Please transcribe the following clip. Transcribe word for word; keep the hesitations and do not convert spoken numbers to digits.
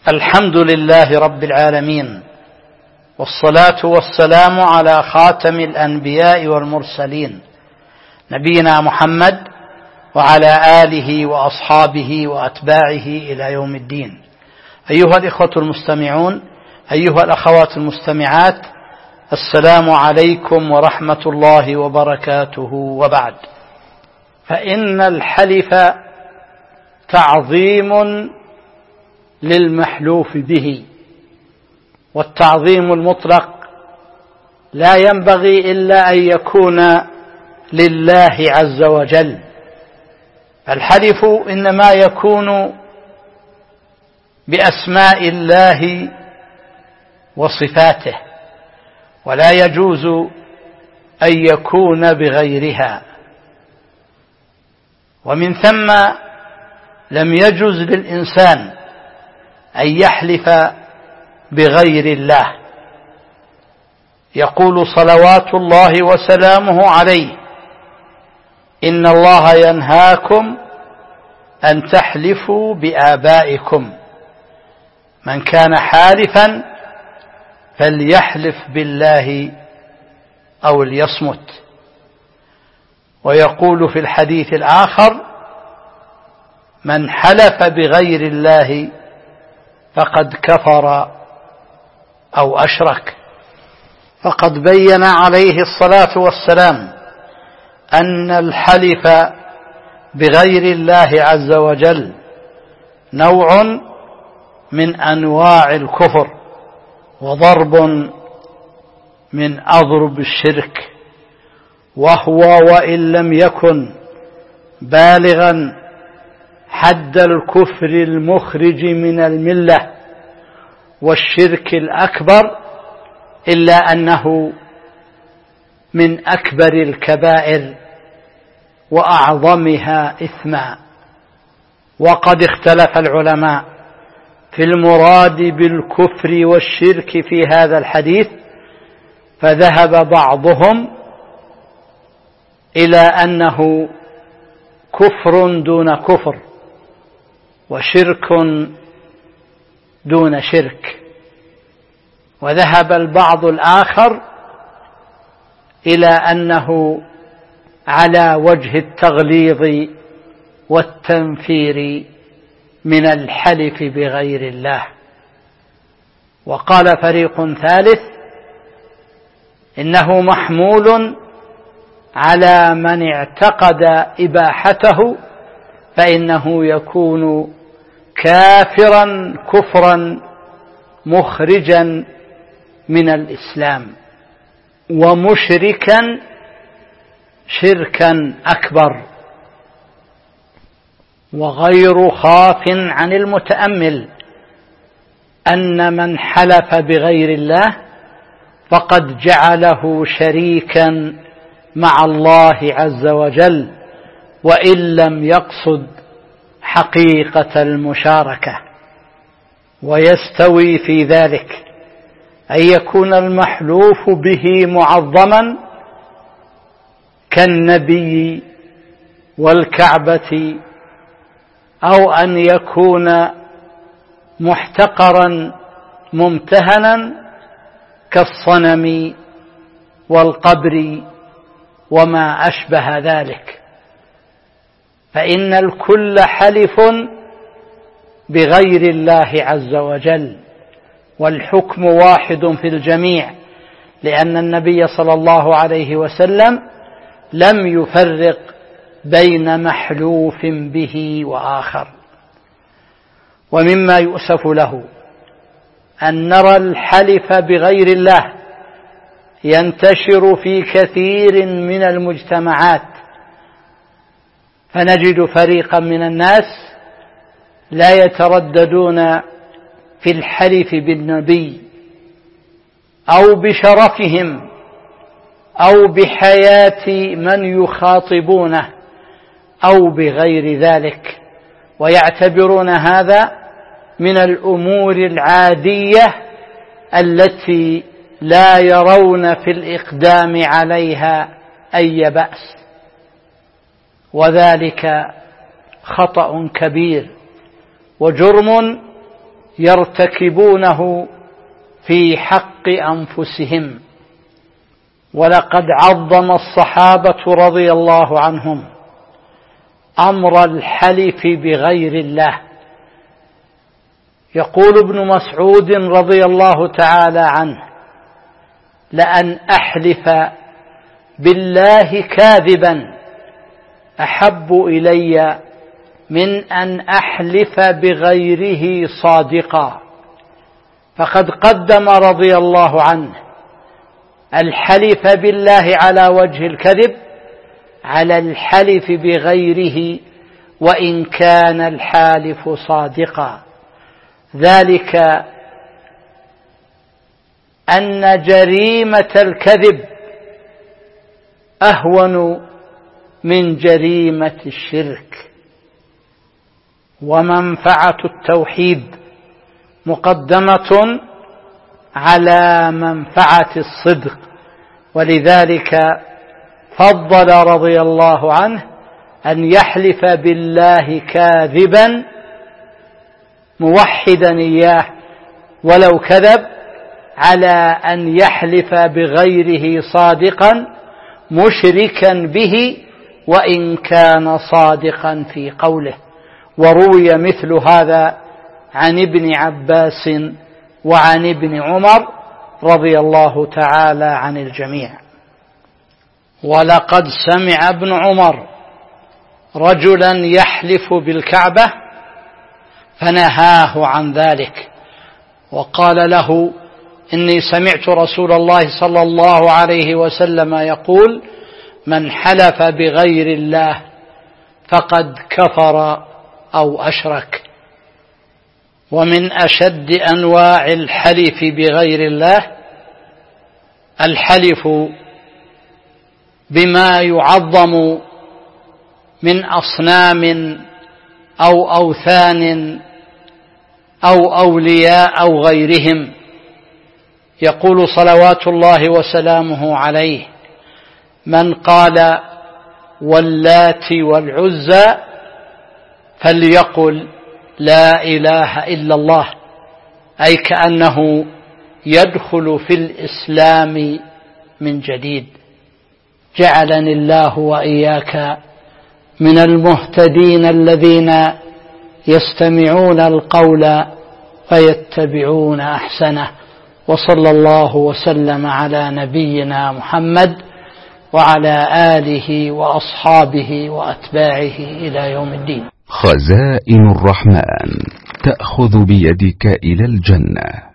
الحمد لله رب العالمين، والصلاة والسلام على خاتم الأنبياء والمرسلين نبينا محمد وعلى آله وأصحابه وأتباعه إلى يوم الدين. أيها الإخوة المستمعون، أيها الأخوات المستمعات، السلام عليكم ورحمة الله وبركاته. وبعد، فإن الحلف تعظيم للمحلوف به، والتعظيم المطلق لا ينبغي إلا أن يكون لله عز وجل. الحلف إنما يكون بأسماء الله وصفاته، ولا يجوز أن يكون بغيرها، ومن ثم لم يجوز للإنسان أن يحلف بغير الله. يقول صلوات الله وسلامه عليه: إن الله ينهاكم أن تحلفوا بآبائكم، من كان حالفا فليحلف بالله أو ليصمت. ويقول في الحديث الآخر: من حلف بغير الله فقد كفر أو أشرك. فقد بين عليه الصلاة والسلام أن الحلف بغير الله عز وجل نوع من أنواع الكفر، وضرب من أضرب الشرك، وهو وإن لم يكن بالغا حد الكفر المخرج من الملة والشرك الأكبر، إلا أنه من أكبر الكبائر وأعظمها إثما. وقد اختلف العلماء في المراد بالكفر والشرك في هذا الحديث، فذهب بعضهم إلى أنه كفر دون كفر، وشرك دون شرك، وذهب البعض الآخر إلى أنه على وجه التغليظ والتنفير من الحلف بغير الله. وقال فريق ثالث إنه محمول على من اعتقد إباحته، فإنه يكون كافرا كفرا مخرجا من الإسلام، ومشركا شركا أكبر. وغير خاف عن المتأمل أن من حلف بغير الله فقد جعله شريكا مع الله عز وجل، وإن لم يقصد حقيقة المشاركة. ويستوي في ذلك أن يكون المحلوف به معظما كالنبي والكعبة، أو أن يكون محتقرا ممتهنا كالصنم والقبر وما أشبه ذلك. فإن الكل حلف بغير الله عز وجل، والحكم واحد في الجميع، لأن النبي صلى الله عليه وسلم لم يفرق بين محلوف به وآخر. ومما يؤسف له أن نرى الحلف بغير الله ينتشر في كثير من المجتمعات، فنجد فريقا من الناس لا يترددون في الحلف بالنبي أو بشرفهم أو بحياة من يخاطبونه أو بغير ذلك، ويعتبرون هذا من الأمور العادية التي لا يرون في الإقدام عليها أي بأس، وذلك خطأ كبير وجرم يرتكبونه في حق أنفسهم. ولقد عظم الصحابة رضي الله عنهم أمر الحلف بغير الله. يقول ابن مسعود رضي الله تعالى عنه: لأن أحلف بالله كاذبا أحب إلي من أن أحلف بغيره صادقا. فقد قدم رضي الله عنه الحلف بالله على وجه الكذب على الحلف بغيره وإن كان الحالف صادقا، ذلك أن جريمة الكذب أهون من جريمة الشرك، ومنفعة التوحيد مقدمة على منفعة الصدق، ولذلك فضل رضي الله عنه أن يحلف بالله كاذبا موحدا إياه ولو كذب، على أن يحلف بغيره صادقا مشركا به وإن كان صادقا في قوله. وروي مثل هذا عن ابن عباس وعن ابن عمر رضي الله تعالى عن الجميع. ولقد سمع ابن عمر رجلا يحلف بالكعبة فنهاه عن ذلك، وقال له: إني سمعت رسول الله صلى الله عليه وسلم يقول: من حلف بغير الله فقد كفر أو أشرك. ومن أشد أنواع الحلف بغير الله الحلف بما يعظم من أصنام أو أوثان أو أولياء أو غيرهم. يقول صلوات الله وسلامه عليه: من قال واللات والعزى فليقل لا إله إلا الله، أي كأنه يدخل في الإسلام من جديد. جعلني الله وإياك من المهتدين الذين يستمعون القول فيتبعون أحسنه. وصلى الله وسلم على نبينا محمد وعلى آله وأصحابه وأتباعه إلى يوم الدين. خزائن الرحمن تأخذ بيدك إلى الجنة.